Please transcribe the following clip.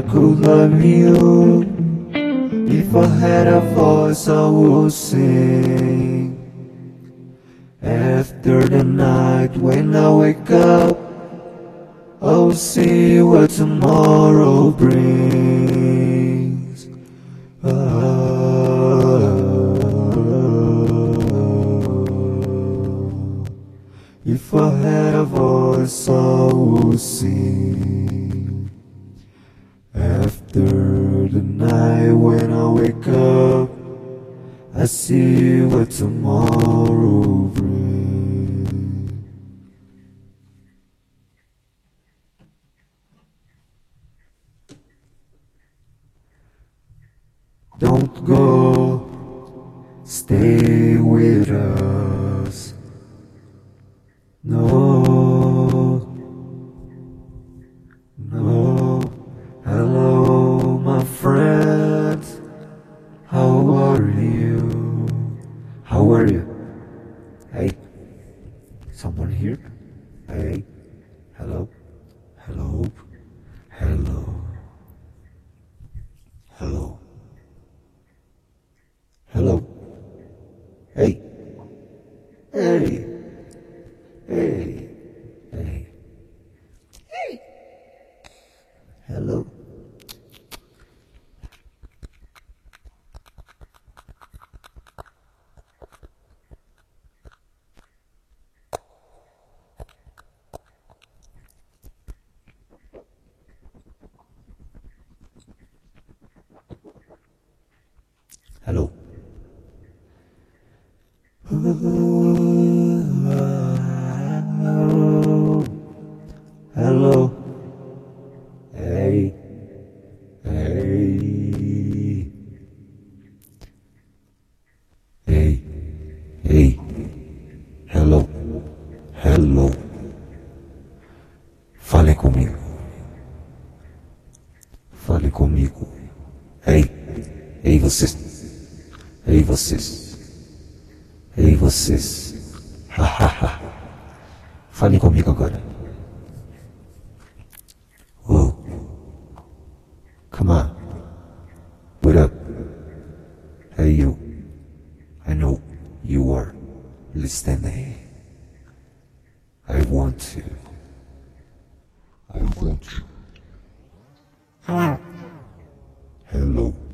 could love you. If I had a voice I would sing. After the night when I wake up, I'll see what tomorrow brings. If I had a voice I would sing. After the night when I wake up, I see what tomorrow brings. Don't go, stay with us. No, no. Hello, my friends. How are you? How are you? Hey, someone here? Hey, hello, hello, hello, hello, hello. Hey, hey, hey, hey, hey, hello. Hello. Hello. Hey. Hey. Hey. Hey. Hello. Hello. Fale comigo. Fale comigo. Ei. Ei vocês. Ei vocês. Ei vocês. Hahaha. Fale comigo agora. Oh. Come on. What up? Hey you. I know you are listening. I want to. I want you. Hello. Hello.